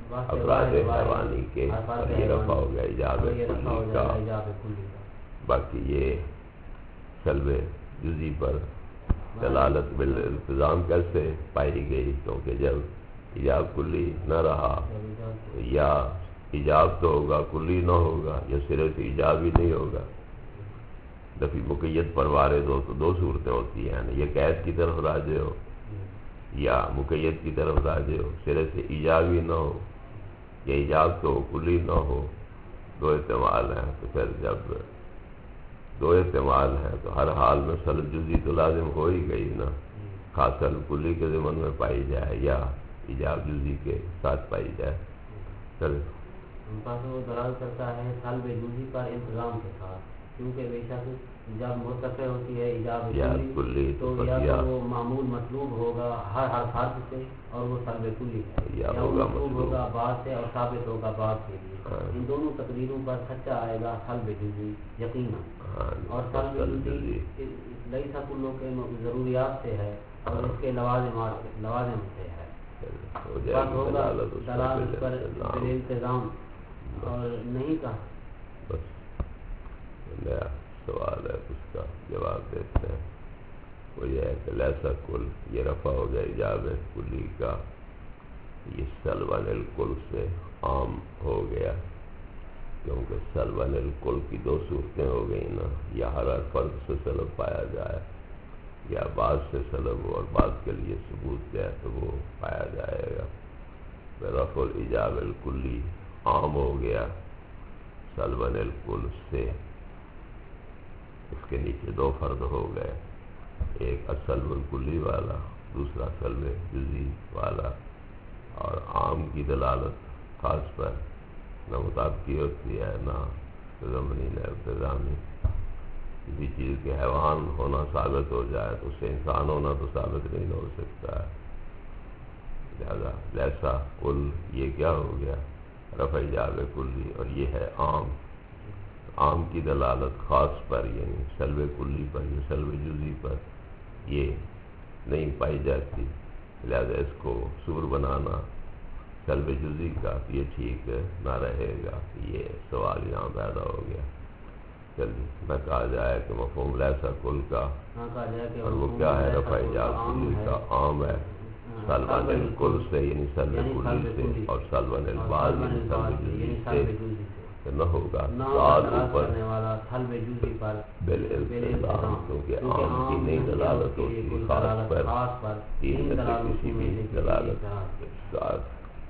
افراد حیوانی کے، اور یہ رفع ہو گیا ایجاب کلی کا۔ باقی یہ سلب جزی پر دلالت بالالتزام کیسے پائی گئی؟ کیونکہ جب ایجاب کلی نہ رہا، یا ایجاب تو ہوگا کلی نہ ہوگا، یا صرف ایجاب ہی نہیں ہوگا، نفی مقید پر وارد ہو تو دو صورتیں ہوتی ہیں، یہ قید کی طرف راجع ہو یا مقید کی طرف راجع ہو، صرف سے ایجاب ہی نہ ہو یا ایجاب تو ہو کلی نہ ہو، دو احتمال ہیں۔ تو پھر جب دو احتمال ہیں تو ہر حال میں سلب جزی تو لازم ہو ہی گئی نا، خاص سلب کلی کے ضمن میں پائی جائے یا ایجاب جزی کے ساتھ پائی جائے۔ چلے وہ دلال کرتا ہے سلب جزی پر انتظام کے ساتھ، کیونکہ بے شک جب مرتفع ہوتی ہے ایجاب کلی تو یا تو وہ معمول مطلوب ہوگا ہر ہر فرد سے اور وہ سلب کلی ہے، یا وہ مطلوب ہوگا بعد سے اور ثابت ہوگا بعد کے لیے۔ ان دونوں تقریروں پر سچا آئے گا سلب جزی یقیناً، اور سلب جزی لیسا کلو کے ضروریات سے ہے اور اس کے لوازمات لوازم سے ہے، بس ہوگا دلالت پر بالالتزام اور نہیں کہا۔ نیا سوال ہے، اس کا جواب دیتے ہیں۔ وہ یہ ہے کہ لیسا کل، یہ رفع ہو گیا ایجاب کلی کا، یہ سلب عن الکل سے عام ہو گیا، کیونکہ سلب عن الکل کی دو صورتیں ہو گئی نا، یا ہر فرد سے سلب پایا جائے یا بعض سے سلب ہو اور بعض کے لیے ثبوت جائے تو وہ پایا جائے گا۔ رفع الایجاب الکلی عام ہو گیا سلب عن الکل سے، اس کے نیچے دو فرد ہو گئے، ایک السلب الکلی والا، دوسرا سلب جزی والا، اور عام کی دلالت خاص پر نہ مطابقی ہوتی ہے نہ ضمنی نہ التزامی۔ کسی چیز کے حیوان ہونا ثابت ہو جائے تو اس سے انسان ہونا تو ثابت نہیں ہو سکتا ہے، لہذا لیسا کل یہ کیا ہو گیا رفع ایجاب کلی، اور یہ ہے عام۔ عام کی دلالت خاص پر یعنی سلب کلی پر یا سلب جزی پر یہ نہیں پائی جاتی، لہذا اس کو سور بنانا سلب جزی کا یہ ٹھیک نہ رہے گا۔ یہ سوال یہاں پیدا ہو گیا۔ چلیے نہ کہا جائے کہ مفہوم لیسا کل کا، اور وہ کیا ہے رفع ایجاب کلی کا عام ہے سلب عن الکل سے یعنی سلب کلی سے، اور سلب عن البعض یعنی سلب جزی سے نہ ہوگا بعد اوپر بالالتزام، کیونکہ عام کی نہیں دلالت ہوتی خاص پر تین میں سے کسی بھی دلالت کے ساتھ۔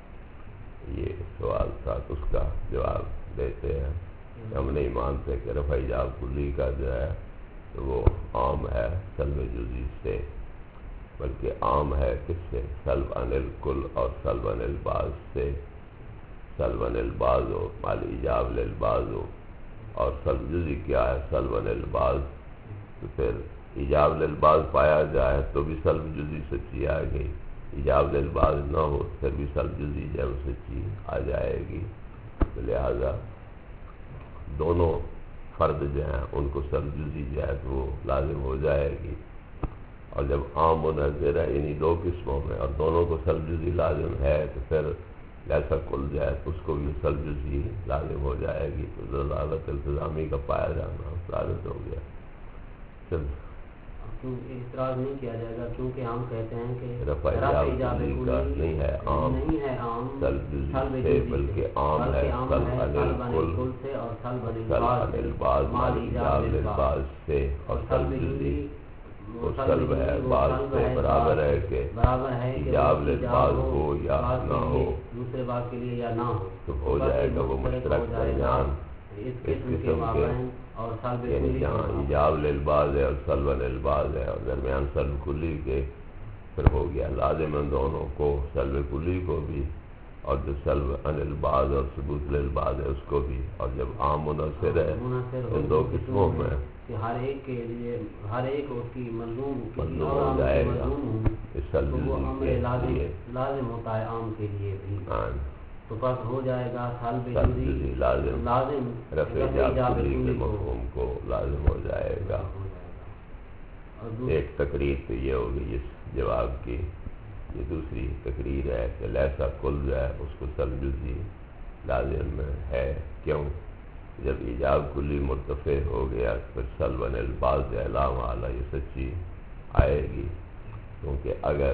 یہ سوال تھا تو اس کا جواب دیتے ہیں۔ ہم نہیں مانتے کہ رفع ایجاب کلی کا جو ہے تو وہ عام ہے سلب جزی سے، بلکہ عام ہے کس سے؟ سلب عن الکل اور سلب عن البعض سے۔ سلب عن البعض ہو مال ایجاب للبعض ہو، اور سلب جزی کیا ہے سلب عن البعض، تو پھر ایجاب للبعض پایا جائے تو بھی سلب جزی سچی آ گئی، ایجاب للبعض نہ ہو پھر بھی سلب جزی جب سچی آ جائے گی، تو لہذا دونوں فرد جو ہیں ان کو سلب جزی جو ہے تو وہ لازم ہو جائے گی، اور جب عام منحصر ہے یعنی دو قسموں میں اور دونوں کو سلب جزی لازم ہے تو پھر لیسا کل جائے تو اس کو بھی سلب جزی لازم ہو جائے گی، تو دلالت التزامی کا پایا جانا ثابت ہو گیا۔ چل اعتراض نہیں کیا جائے گا، کیونکہ ہم کہتے ہیں کہ رفع ایجاب کلی کا نہیں ہے عام سلب جزی سے، بلکہ عام ہے سلب عن الکل سے اور سلب عن البعض مال ایجاب للبعض سے، اور سلب جزی وہ سلب ہے بعض سے برابر ہے کہ ایجاب للبعض ہو یا نہ ہو، دوسرے بات کے لیے یا نہ ہو تو ہو جائے گا وہ مشترک درمیان اس قسم کے، یعنی جہاں ایجاب للبعض ہے اور سلب عن البعض ہے اور درمیان سلب کلی کے، پھر ہو گیا لازم ان دونوں کو سلب کلی کو بھی، اور جو سلب عن البعض اور ثبوت للبعض ہے اس کو بھی، اور جب عام منحصر ہے ان دو قسموں میں کہ ہر ایک کے لیے ہر ایک اس کی مضمون مضمون ہو جائے گا اس سلب جزی کے لیے لازم ہوتا ہے عام کے لیے بھی، ہاں تو بس ہو جائے گا سلب جزی لازم لازم رفع ایجاب کلی کے مفہوم کو لازم ہو جائے گا۔ ایک تقریر تو یہ ہوگی اس جواب کی، یہ دوسری تقریر ہے کہ لیسا کل جو ہے اس کو سلب جزئی لازم ہے. کیوں؟ جب ایجاب کلی مرتفع ہو گیا پھر سلب عن البعض اعلام اعلیٰ یہ سچی آئے گی. کیونکہ اگر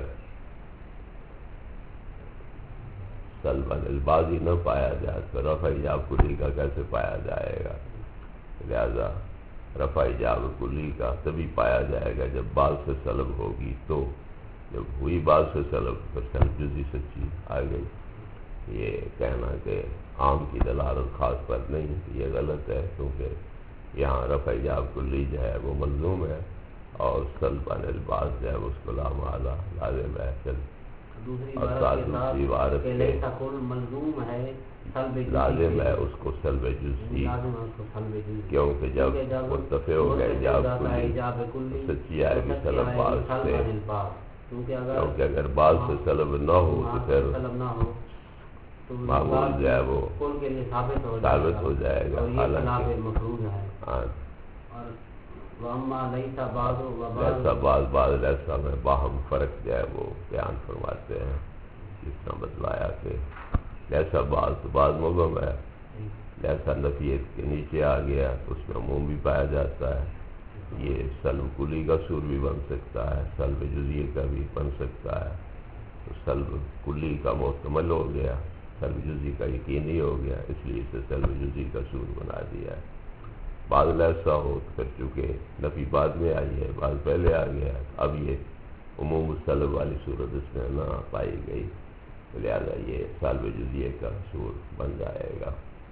سلب عن البعض ہی نہ پایا جائے تو رفع ایجاب کلی کا کیسے پایا جائے گا؟ لہذا رفع ایجاب کلی کا تبھی پایا جائے گا جب بعض سے سلب ہوگی. تو جب ہوئی بعض سے سلب پھر سلب جزئی سچی آ گئی. یہ کہنا کہ عام کی دلالت خاص پر نہیں یہ غلط ہے، کیونکہ یہاں رفع ایجاب کلی جو ہے وہ ملزوم ہے اور سلب عن البعض جو ہے اس کو لام اعلیٰ لازم ہے. چل دوسری اور ساتھ دوسری عبارت کہ لیسا کل ملزوم ہے سلب جزئی لازم ہے اس کو سلب جزئی، لازم ہے اس کو سلب جزئی کیونکہ جب مرتفع ہو گیا ایجاب کلی سچی آئے گی سلب بعض سے. کیونکہ اگر کیونکہ اگر بعض سے سلب نہ ہو تو پھر سلب نہ ہو تو معمول جو ہے وہ کل کے لیے ثابت ہو ثابت ہو جائے گا. اور یہ خلاف مفروض ہے. ہاں اور واما لیسا بعض و لیسا بعض بعض لیسا میں باہم فرق جو ہے وہ بیان فرماتے ہیں جس طرح بتلایا کہ لیسا بعض تو بعض مبہم ہے، لیسا نفیت کے نیچے آ گیا تو اس میں عموم بھی پایا جاتا ہے. یہ سلب کلی کا سور بھی بن سکتا ہے، سلب جزئی کا بھی بن سکتا ہے. تو سلب کلی کا محتمل ہو گیا، سلب جزئی کا یقینی ہو گیا، اس لیے اسے سلب جزئی کا سور بنا دیا ہے. بعض ایسا ہو تو پھر چونکہ نفی بعد میں آئی ہے بعض پہلے آ گیا ہے، اب یہ عموم السلب والی صورت اس میں نہ پائی گئی، لہذا یہ سلب جزئی کا سور بن جائے گا.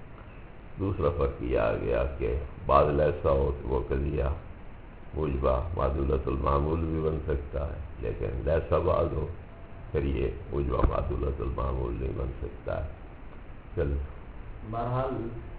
دوسرا فرق یہ آ گیا کہ بعض ایسا ہو تو وہ قضیہ موجبہ معدولۃ المعمول بھی بن سکتا ہے، لیکن لیسا بعض ہو پھر یہ موجبہ معدولۃ المعمول نہیں بن سکتا ہے. چل بہرحال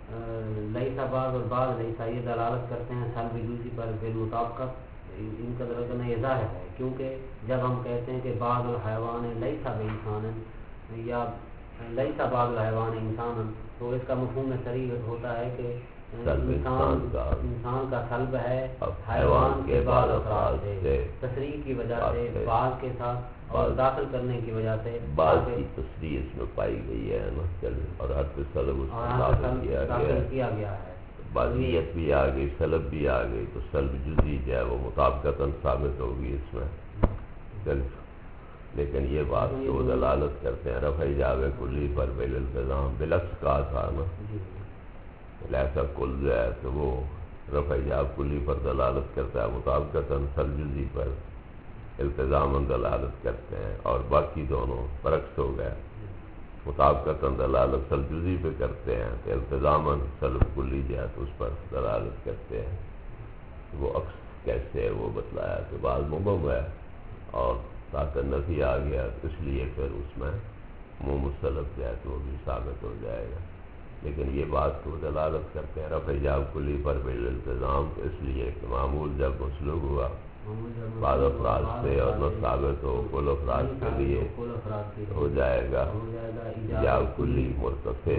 لیسا بعض اور بعض لیسا یہ دلالت کرتے ہیں سلب جزئی پر بالمطابقت. ان کا درجہ یہ ظاہر ہے کیونکہ جب ہم کہتے ہیں کہ بعض الحیوان لیسا بانسان یا لیسا بعض الحیوان انسان، تو اس کا مفہوم صریح ہوتا ہے کہ انسان انسان کا سلب ہے حیوان کے بعض افراد سے، تصریح کی وجہ سے بعض کے ساتھ اور داخل کرنے کی وجہ سے بعض کی تصریح اس میں پائی گئی ہے نا. چل اور ہر پہ سلب اس میں داخل کیا گیا ہے، بعضیت بھی آ گئی سلب بھی آ گئی، تو سلب جزئی جو ہے وہ مطابقتاً ثابت ہوگی اس میں. چل لیکن یہ بات کہ وہ دلالت کرتے ہیں رفع ایجاب کلی پر بالالتزام بالعکس کہا تھا نا. لیسا کل جو ہے تو وہ رفع ایجاب کلی پر دلالت کرتا ہے مطابقتاً سلب جزئی پر التزاماً دلالت کرتے ہیں، اور باقی دونوں برعکس ہو گئے. مطابقتاً دلالت سلب جزئی پہ کرتے ہیں تو التزاماً سلب کلی جو ہے تو اس پر دلالت کرتے ہیں. وہ عکس کیسے ہے وہ بتلایا کہ بعض مبہم ہے اور تحت نفی آ گیا تو اس لیے پھر اس میں عموم السلب جو ہے تو وہ بھی ثابت ہو جائے گا. لیکن یہ بات کو دلالت کرتے ہیں رفع ایجاب کلی پر بالالتزام، تو اس لیے کہ معمول جب مسلوب ہوا بعض افراد سے اور نہ ثابت ہو کل افراد کے لیے ہو جائے گا ایجاب کلی مرتفع.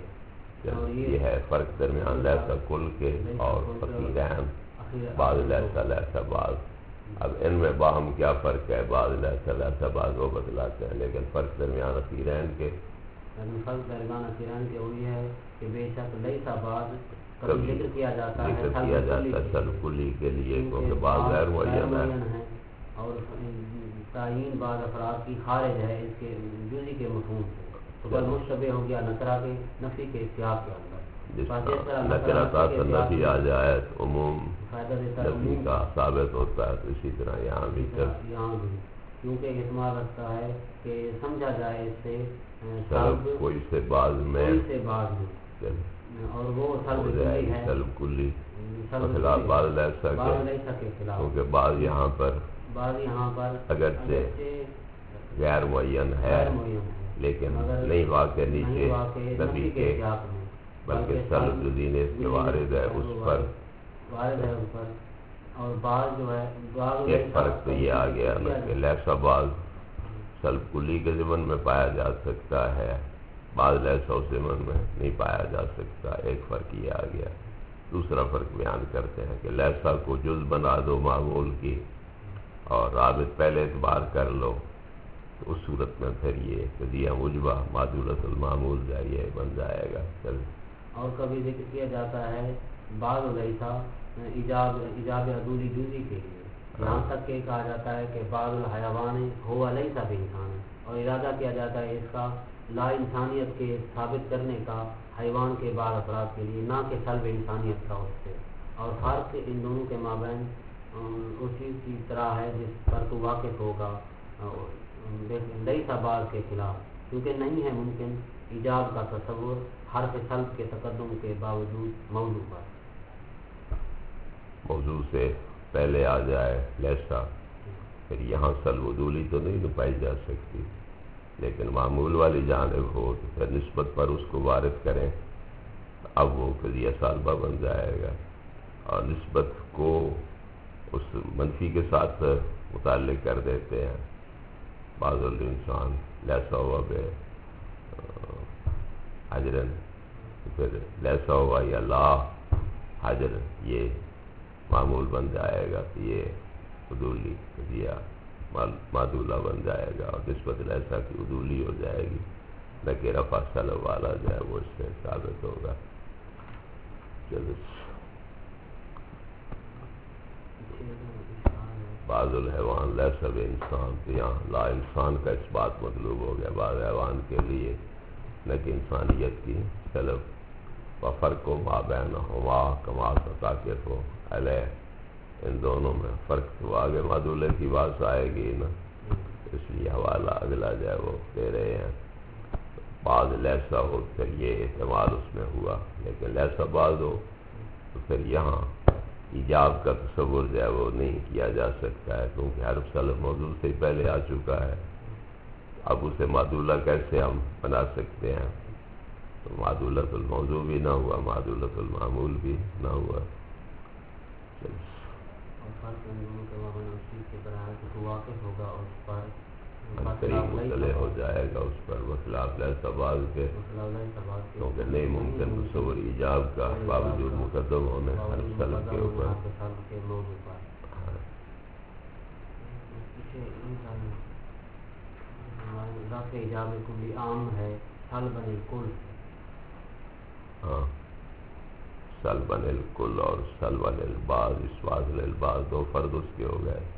یہ ہے فرق درمیان لیسا کل کے اور فقیرین بعض لیسا لیسا بعض. اب ان میں باہم کیا فرق ہے؟ بعض لیسا لیسا بعض وہ بتلاتے ہیں، لیکن فرق درمیان اخیرین کے فرق درمیان اخیرین کے وہی ہے کہ بے شک لیسا بعض کبھی ذکر کیا جاتا ہے ذکر کیا جاتا ہے سلب کلی کے لیے کیونکہ بعض غیر معین ہے اور تعین بعض افراد کی خارج ہے اس کے جزئی کے مفہوم سے، تو بل مشتبہ ہو گیا نکرہ کے نفی کے سیاق کے اندر. جس طرح نکرہ تا نفی آ جائے تو عموم نفی کا ثابت ہوتا ہے، تو اسی طرح یہاں بھی یہاں بھی کیونکہ احتمال رکھتا ہے کہ سمجھا جائے اس سے سلب کوئی سے بعض میں سے بعض میں اور وہ سلب کلی ہے سلب کلی خلاف بعض لیسا کے خلاف، کیونکہ بعض یہاں پر بعض یہاں پر اگرچہ غیر معین ہے لیکن نہیں واقع نیچے نفی کے بلکہ سلب جو دین اس میں وارد ہے اس پر وارد ہے اس پر. اور بعض جو ہے بعض ایک فرق تو یہ آ گیا نا کہ لیسا بعض سلب کلی کے ضمن میں پایا جا سکتا ہے، بعض لیسا اس ضمن میں نہیں پایا جا سکتا. ایک فرق یہ آ گیا. دوسرا فرق بیان کرتے ہیں کہ لیسا کو جز بنا دو معمول کی اور رابط پہلے اعتبار کر لو تو اس صورت میں پھر یہ قضیہ مجبہ معدولۃ المعمول ہے، یہ بن جائے گا. چل اور کبھی ذکر کیا جاتا ہے بعض لیسا ایجاب ایجاب عدولی جزی کے لیے، یہاں تک کہ کہا جاتا ہے کہ بعض الحیوان ہوا لیسا بھی انسان ہے، اور ارادہ کیا جاتا ہے اس کا لا انسانیت کے ثابت کرنے کا حیوان کے بعض افراد کے لیے، نہ کہ سلب انسانیت کا اس سے. اور فرق ان دونوں کے مابین اسی کی طرح ہے جس پر تو واقف ہوگا لیسا بعض کے خلاف، کیونکہ نہیں ہے ممکن ایجاب کا تصور حرف سلب کے تقدم کے باوجود موضوع پر. موضوع سے پہلے آ جائے لیسا، پھر یہاں سلب عدولی تو نہیں پائی جا سکتی، لیکن معمول والی جانب ہو تو پھر نسبت پر اس کو وارد کریں، اب وہ قضیہ سالبہ بن جائے گا. اور نسبت کو اس منفی کے ساتھ متعلق کر دیتے ہیں. بعض الانسان لیسا ہوا بے حجرن، پھر لیسا ہوا یا لا حجر، یہ معمول بن جائے گا تو یہ عدولی قضیہ معدولہ بن جائے گا، اور نسبت لیسا کی عدولی ہو جائے گی، نہ کہ رفع سلب والا جو ہے وہ اس سے ثابت ہوگا. چلو بعض الحیوان لیسا بے انسان، تو یہاں لا انسان کا اس بات مطلوب ہو گیا بعض حیوان کے لیے، نہ کہ انسانیت کی طلب. و فرق و ما بینہما کما تاکت ہو علیہ، ان دونوں میں فرق تو آگے معدولے کی بات آئے گی نا، اس لیے حوالہ اگلا جو ہے وہ دے رہے ہیں. بعض لیسا ہو پھر یہ احتمال اس میں ہوا، لیکن لیسا بعض ہو تو پھر یہاں ایجاب کا تصور جو ہے وہ نہیں کیا جا سکتا ہے، کیونکہ حرف سلب موضوع سے پہلے آ چکا ہے. اب اسے معدولہ کیسے ہم بنا سکتے ہیں؟ تو معدولۃ الموضوع بھی نہ ہوا، معدولۃ المعمول بھی نہ ہوا. قریب مطلع ہو جائے گا اس پر بخلاف لیسا بعض کے، کیونکہ نہیں ممکن تصور ایجاب کا باوجود مقدم ہونے حرف سلب کے اوپر. ایجاب کلی عام ہے، سلب الکل. ہاں سلب الکل اور سلب البعض، اس واضح البعض دو فرد اس کے ہو گئے.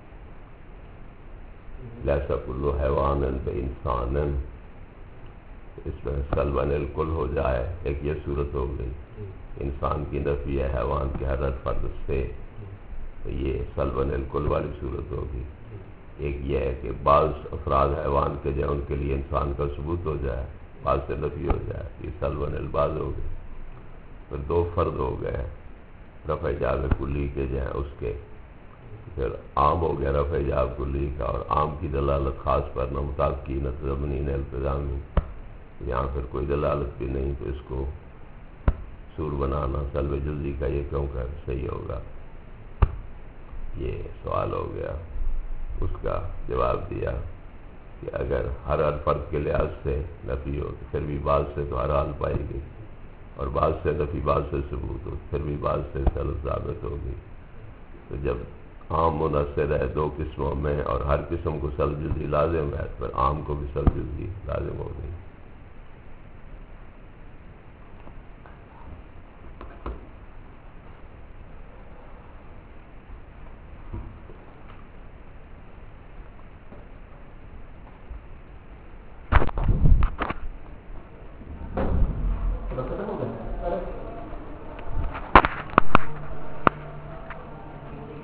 لیسا کل حیوان بانسان، اس میں سلب الکل ہو جائے، ایک یہ صورت ہو گئی انسان کی نفی ہے حیوان کے ہر فرد سے، تو یہ سلب الکل والی صورت ہوگی. ایک یہ ہے کہ بعض افراد حیوان کے جو ان کے لیے انسان کا ثبوت ہو جائے، بعض سے نفی ہو جائے، یہ سلب البعض ہو گئی. پھر دو فرد ہو گئے رفع ایجاب کلی کے جو ہیں اس کے، پھر عام ہو گیا رفع ایجاب کلی کا، اور عام کی دلالت خاص پر نہ مطابقی نہ ضمنی نہ التزامی. یہاں پھر کوئی دلالت بھی نہیں، تو اس کو سور بنانا سلب جزئی کا یہ کیوں کر صحیح ہوگا؟ یہ سوال ہو گیا. اس کا جواب دیا کہ اگر ہر ہر فرد کے لحاظ سے نفی ہو تو پھر بھی بعض سے تو ہر حال پائے گی، اور بعض سے نفی بعض سے ثبوت ہو پھر بھی بعض سے سلب ثابت ہوگی. تو جب عام منحصر ہے دو قسموں میں اور ہر قسم کو سلب جزئی لازم ہے، پھر عام کو بھی سلب جزئی لازم ہوگی.